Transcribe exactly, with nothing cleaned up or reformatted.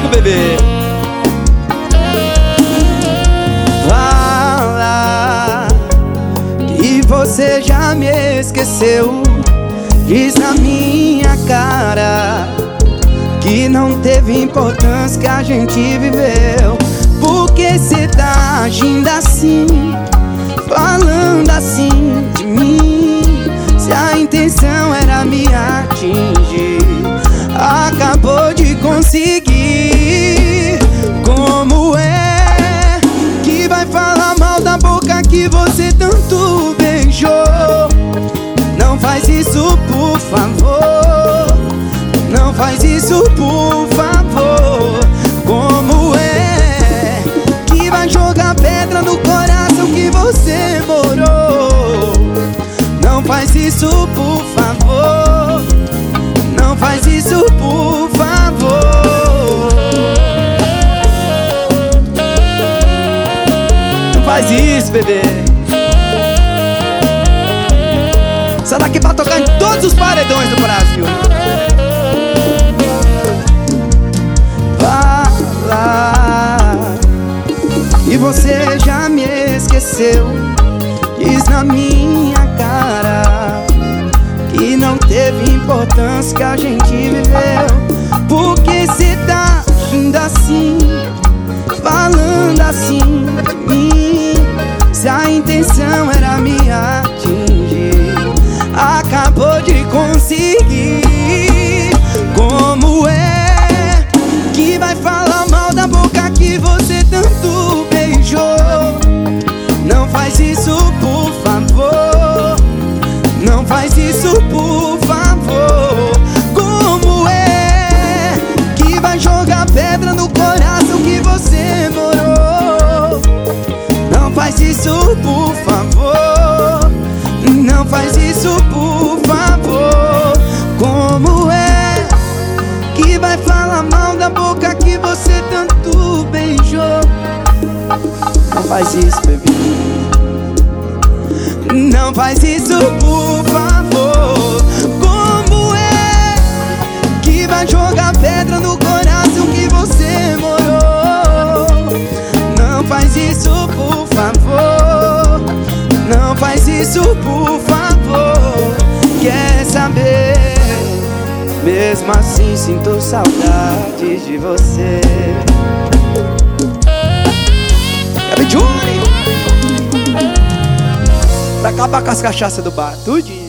comigo, bebê. Fala que você já me esqueceu. Diz na minha cara que não teve importância que a gente viveu. Por que cê tá agindo assim, falando assim de mim? Se a intenção era me atingir, acabou de conseguir. Como é que vai falar mal da boca que você tanto beijou? Não faz isso, por favor. Não faz isso, por favor. Como é que vai jogar pedra no coração que você morou? Não faz isso, por favor. Não faz isso, por favor. Não faz isso, bebê. Essa daqui pra tocar em todos os paredões do Brasil. Fala e você já me esqueceu. Diz na minha cara que não teve importância que a gente viveu. Por que cê tá agindo assim, falando assim de mim? Se a intenção era me atingir, acabou de conseguir. Como é que vai falar mal da boca que você tanto beijou? Não faz isso, por favor. Não faz isso, por favor. Como é que vai jogar pedra no coração que você morou? Não faz isso, por favor. Não faz isso, por favor. Como é que vai falar mal da boca que você tanto beijou? Não faz isso, bebê. Não faz isso, por favor. Como é que vai jogar pedra no coração que você morou? Não faz isso, por favor. Não faz isso, por favor. Quer saber? Mesmo assim sinto saudade de você. Gabi Júnior, pra acabar com as cachaças do bar, tudinho.